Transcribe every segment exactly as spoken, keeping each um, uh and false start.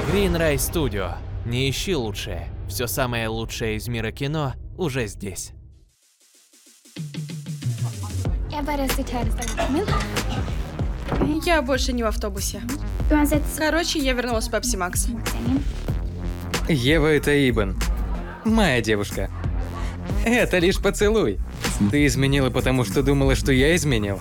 Greenray Studio. Не ищи лучшее. Все самое лучшее из мира кино уже здесь. Jag börjar sortera restaurangen. Я больше не в автобусе. Короче, я вернулась в Pepsi Max. Ева, это Ибн. Моя девушка. Это лишь поцелуй. Ты изменила, потому что думала, что я изменил?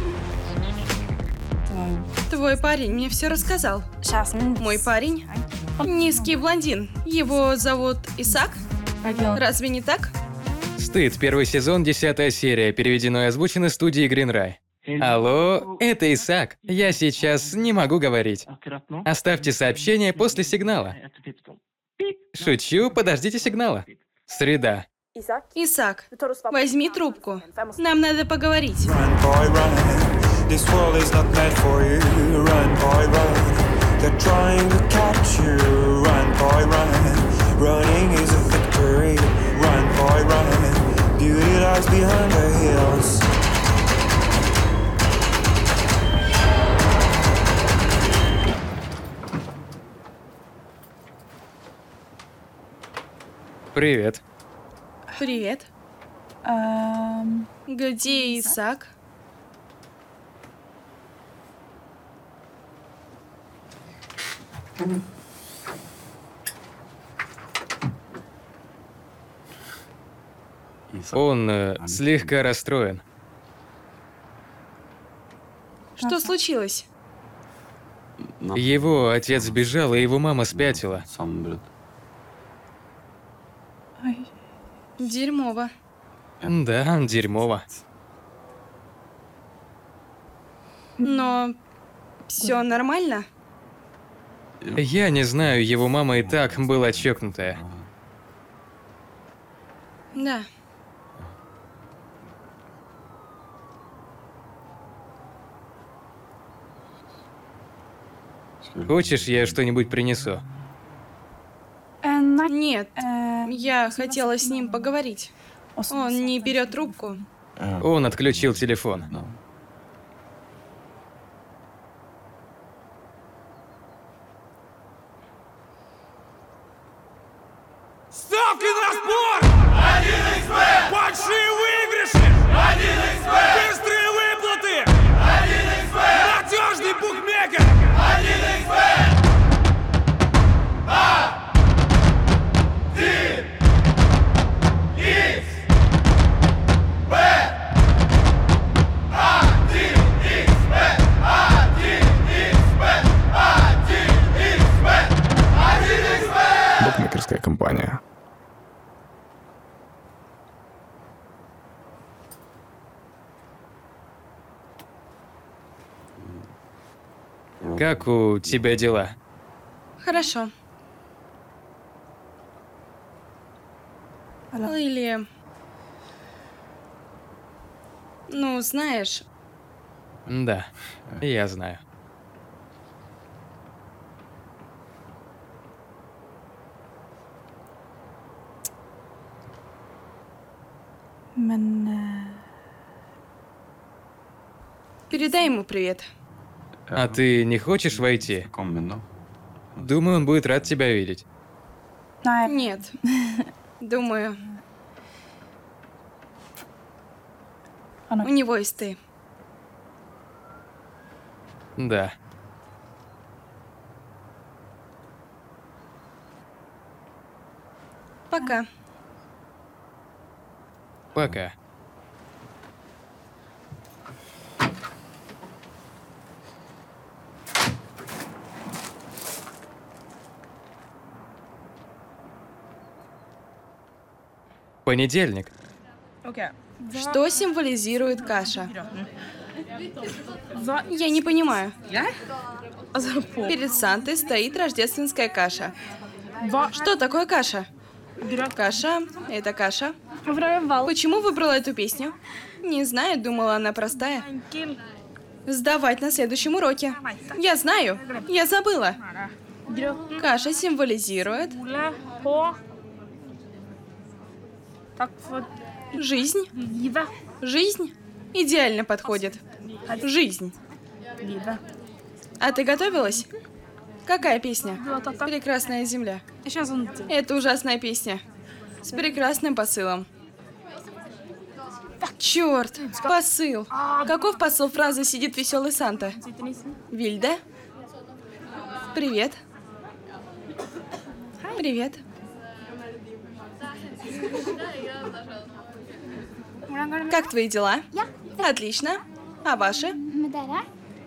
Твой парень мне все рассказал. Мой парень – низкий блондин. Его зовут Исаак? Разве не так? Стыд, первый сезон, десятая серия, переведено и озвучено студией Greenray. Алло, это Исаак. Я сейчас не могу говорить. Оставьте сообщение после сигнала. Шучу, подождите сигнала. Среда. Исаак, возьми трубку. Нам надо поговорить. Run, boy, run. This world is not meant for you. Run, boy, run. They're trying to catch you. Run, boy, run. Running is a victory. Run, boy, run. Beauty lies behind the hills. Привет. Привет. Где Исаак? Он э, слегка расстроен. Что случилось? Его отец сбежал, и его мама спятила. Дерьмово. Да, дерьмово. Но все нормально? Я не знаю, его мама и так была чокнутая. Да. Хочешь, я что-нибудь принесу? Нет, я хотела с ним поговорить. Он не берет трубку. Он отключил телефон. Ставки на спорт! один икс бет! Большие выигрыши! один икс бет! Быстрые выплаты! один икс бет! Надежный букмекер! один икс бет! один икс бет! один икс бет! один икс бет! один икс бет! один икс бет! Букмекерская компания. Как у тебя дела? Хорошо. Или... Ну, знаешь, Да, я знаю. передай ему привет. А ты не хочешь войти? Думаю, он будет рад тебя видеть. Нет. Думаю, у него есть ты. Да. Пока. Пока. Понедельник. Что символизирует каша? Я не понимаю. Перед Сантой стоит рождественская каша. Что такое каша? Каша — это каша. Почему выбрала эту песню? Не знаю, думала, она простая. Сдавать на следующем уроке. Я знаю, я забыла. Каша символизирует жизнь. Жизнь идеально подходит. Жизнь. А ты готовилась? Какая песня? «Прекрасная земля». Это ужасная песня. С прекрасным посылом. Черт, посыл. Каков посыл фразы «Сидит веселый Санта»? Вильда? Привет. Привет. Как твои дела? Ja, Отлично. А ваши? med dere?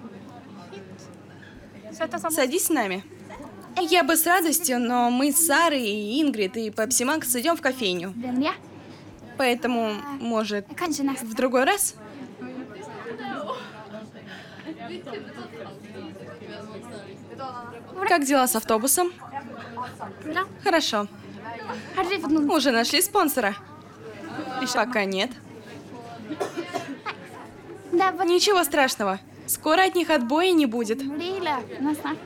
Садись с нами. Я бы с радостью, но мы с Сарой и Ингрид и Пепси Макс идем в кофейню. Brenner jeg? Поэтому, может, Kanskje neste. в другой раз? Как дела с автобусом? Bra. Хорошо. Har dere fått noen? Уже нашли спонсора? Пока нет. Det er bare Ничего страшного. Скоро от них отбоя не будет. bli løpende snart.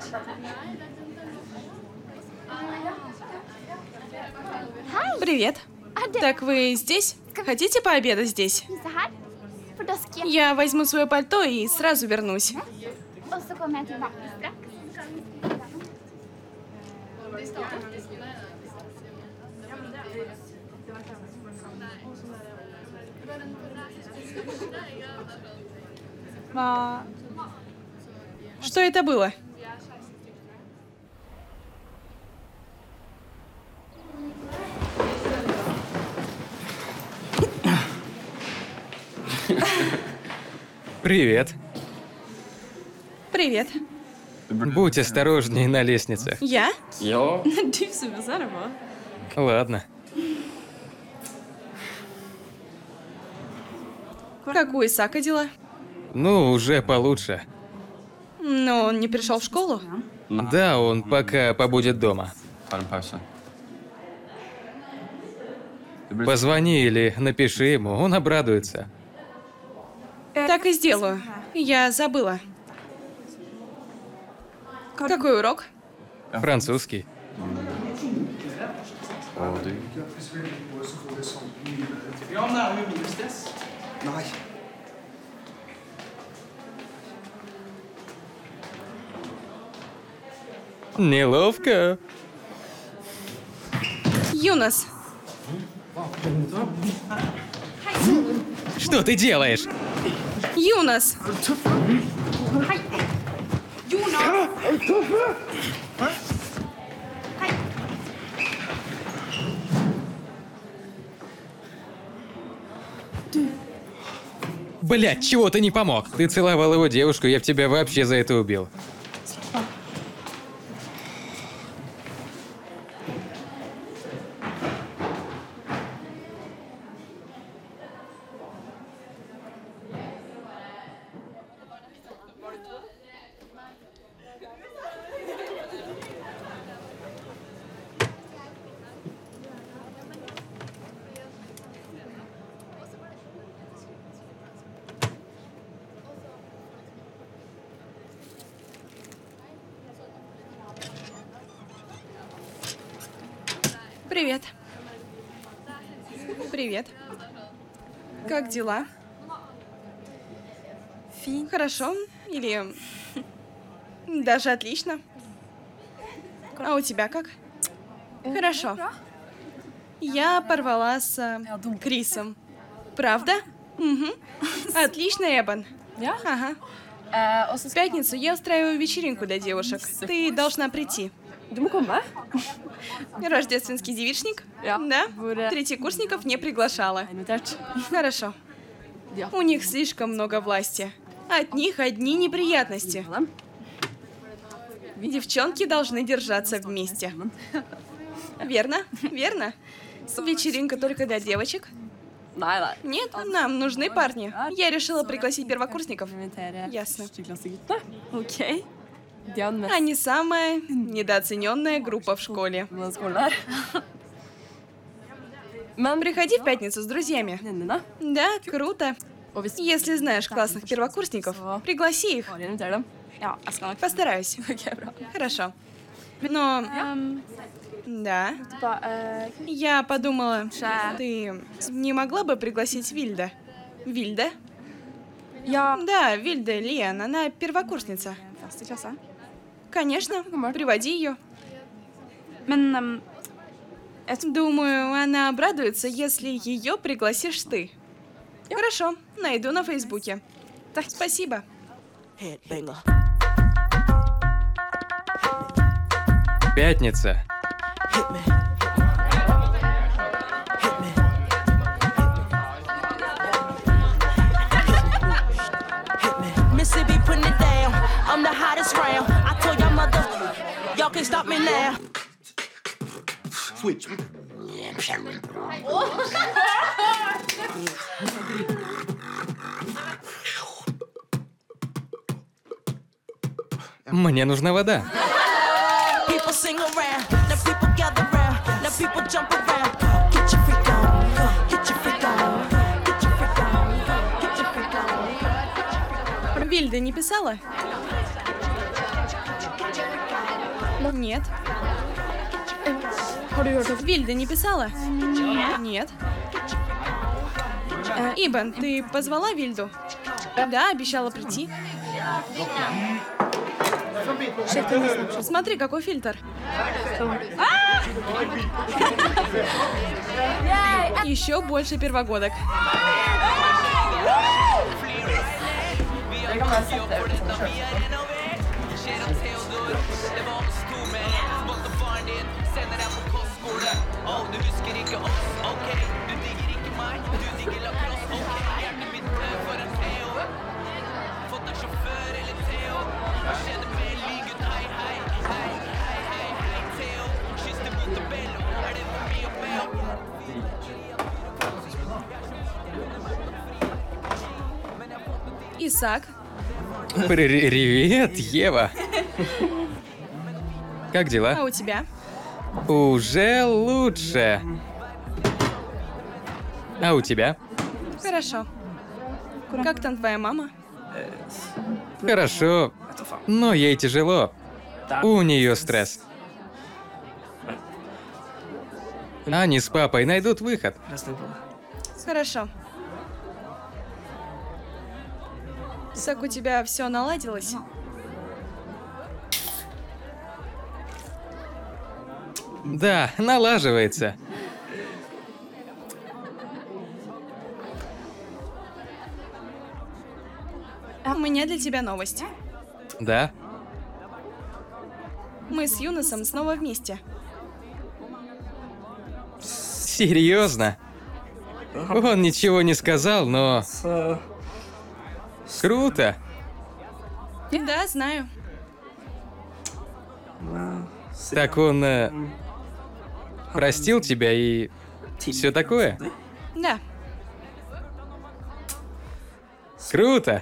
Привет. Er det Так вы здесь? Хотите пообедать здесь? spise her? For da skal jeg. Я возьму свое пальто и сразу вернусь. Og så kommer jeg tilbake straks. Что это было? Привет. Привет. Будь осторожнее на лестницах. Я? Ладно. Как у Исака дела? Ну, уже получше. Но он не пришел в школу? Да, он пока побудет дома. Tar en pause. Позвони или напиши ему, он обрадуется. Так и сделаю. Я забыла. Какой урок? Французский. Og du? Неловко. Юнос, Что ты делаешь? Юнос! Блядь, чего ты не помог? Ты целовал его девушку, я б тебя вообще за это убил. Привет. Привет. Как дела? Хорошо? Или даже отлично? А у тебя как? Хорошо. Я порвала с э, Крисом. Правда? Угу. Отлично, Эбон. Ага. В пятницу я устраиваю вечеринку для девушек. Ты должна прийти. Рождественский девичник? Да. Третьекурсников не приглашала. Хорошо. У них слишком много власти. От них одни неприятности. Девчонки должны держаться вместе. Верно? Верно? Вечеринка только для девочек? Нет, нам нужны парни. Я решила пригласить первокурсников. Ясно. Окей. Они самая недооцененная группа в школе. Приходи в пятницу с друзьями. Да, круто. Если знаешь классных первокурсников, пригласи их. Постараюсь. Хорошо. Но... Да. Я подумала, ты не могла бы пригласить Вильда? Вильда? Ja, Да, Вильда Лиан, она первокурсница. første klasse. Ясно. Постараюсь. Хорошо. Но... Да. Я подумала, ты не могла бы пригласить Вильда? Вильда? Ja, jeg skal nok Ясно. Конечно, приводи ее. Men ehm, Думаю, она обрадуется, если ее пригласишь ты. Хорошо, найду на Фейсбуке. Так, спасибо. Пятница. Mississippi putting it down. I'm the hottest round. I told y'all mother, y'all can't stop me now. Switch. Мне нужна вода. People sing around, now people gather round, now people jump around. Get your freak on, get your freak on, get your freak on, get your freak on. Вильда не писала? Нет. Вильда не писала? Нет. Э, Ибан, ты позвала Вильду? Да, обещала прийти. Смотри, какой фильтр. Еще больше первогодок. Исаак. Привет, Ева. Как А дела? у тебя? Уже лучше. А у тебя? Хорошо. Как там твоя мама? Хорошо, но ей тяжело. У нее стресс. Они с папой найдут выход. Хорошо. Так у тебя все наладилось? Да, налаживается. У меня для тебя новость. Да? Мы с Юносом снова вместе. Серьезно? Он ничего не сказал, но... Круто. Да, знаю. Так он э, простил тебя и все такое? Да. Круто.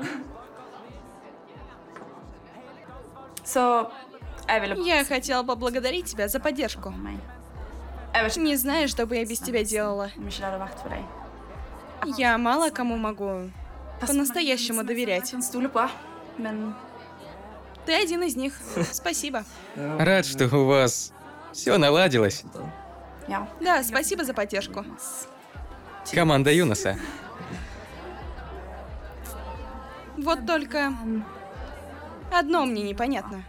så jeg ville Я хотела поблагодарить тебя за поддержку. meg. Jeg vet ikke Не знаю, что бы я без тебя делала. om ikke det hadde vært for deg. Я мало кому могу по-настоящему доверять. Jeg kan stole på, men Ты один из них. Спасибо. Рад, что у вас все наладилось. ja. Да, спасибо за поддержку. Команда Юноса. Вот только одно мне непонятно.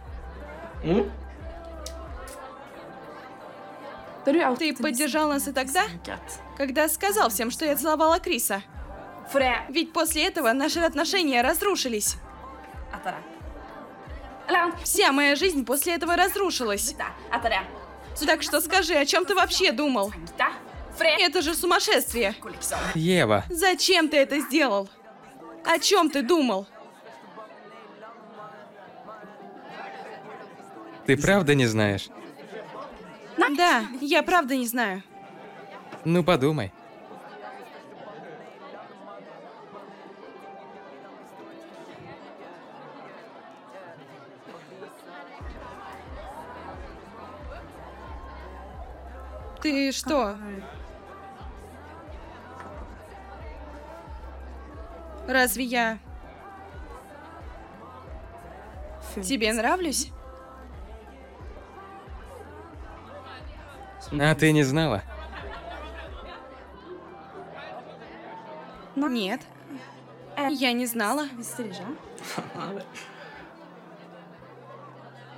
Da du outet Ты поддержал нас и тогда, sikkerhet. когда сказал всем, что я целовала Криса. For det Ведь после этого наши отношения разрушились. etter det. Eller vent, Вся моя жизнь после этого разрушилась. det. Etter det. Так что скажи, о чем ты вообще думал? Det. For det Это же сумасшествие. liksom. Ева, Зачем ты это сделал? О чем ты думал? ты правда не знаешь? Да, я правда не знаю. Ну подумай. Ты что? Разве я тебе нравлюсь? А ты не знала? Нет. Я не знала. Visste det ikke?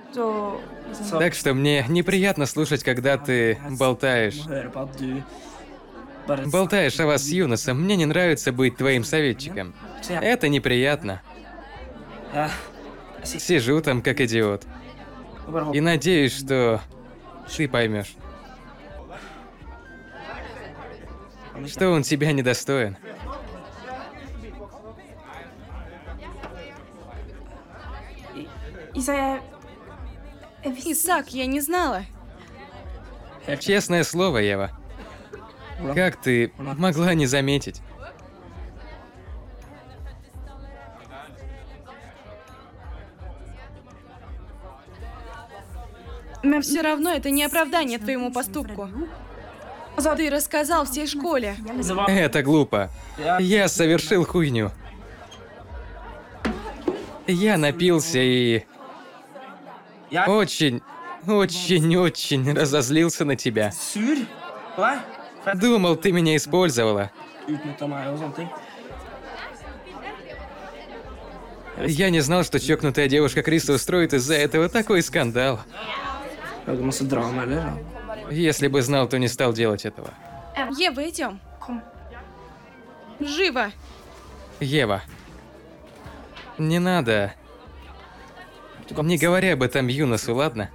Так что мне неприятно слушать, когда ты болтаешь. Болтаешь о вас с Юносом. Мне не нравится быть твоим советчиком. Это неприятно. Сижу там как идиот. И надеюсь, что ты поймешь, что он тебя недостоин. Исаак, я не знала. Честное слово, Ева. Как ты могла не заметить? Но все равно это не оправдание твоему поступку. Ты рассказал всей школе. Это глупо. Я совершил хуйню. Я напился и... Очень, очень, очень разозлился на тебя. Думал, ты меня использовала. Я не знал, что чокнутая девушка Криса устроит из-за этого такой скандал. Если бы знал, то не стал делать этого. Ева, идем. Живо. Ева. Не надо. Не говори об этом Юносу, ладно?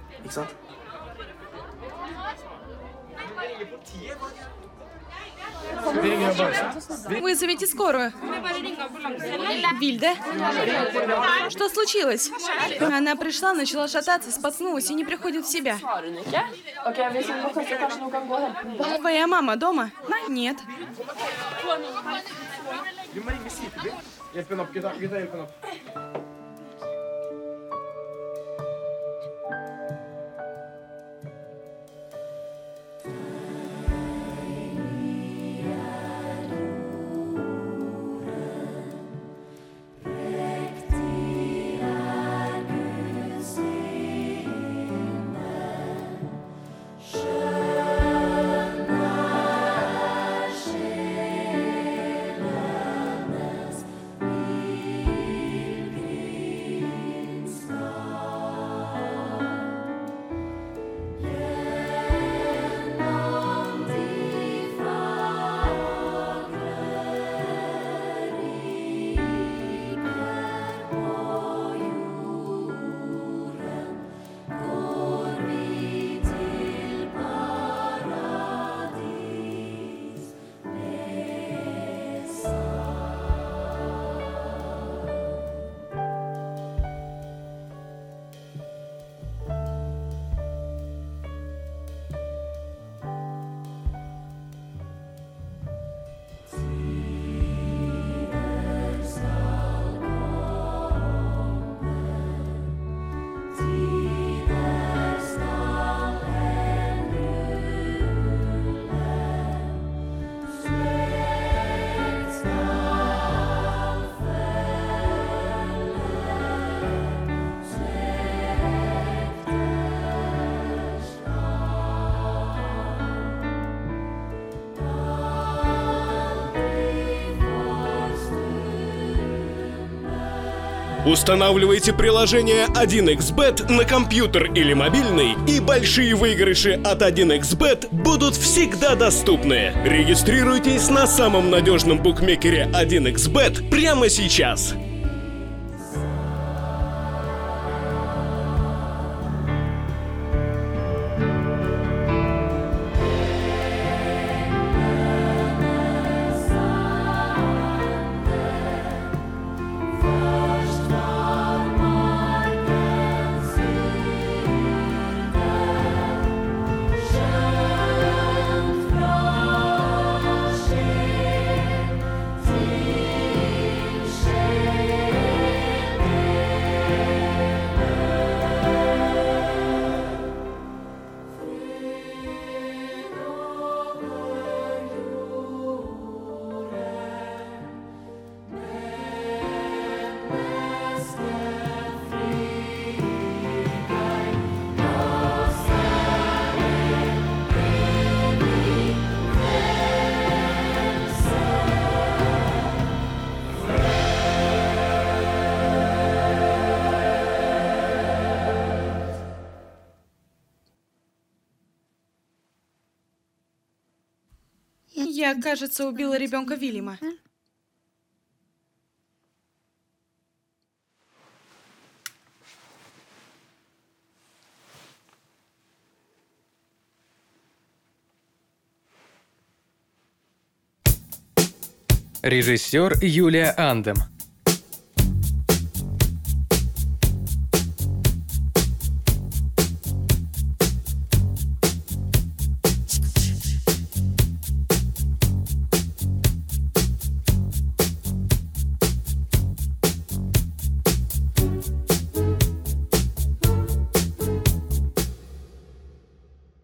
Вызовите скорую. Вильда? Что случилось? Она пришла, начала шататься, споткнулась и не приходит в себя. Твоя мама дома? Нет. Устанавливайте приложение один икс бет на компьютер или мобильный, и большие выигрыши от один икс бет будут всегда доступны. Регистрируйтесь на самом надежном букмекере один икс бет прямо сейчас. Shame. Я, кажется, убила ребенка Вильяма. Режиссер Юлия Андем.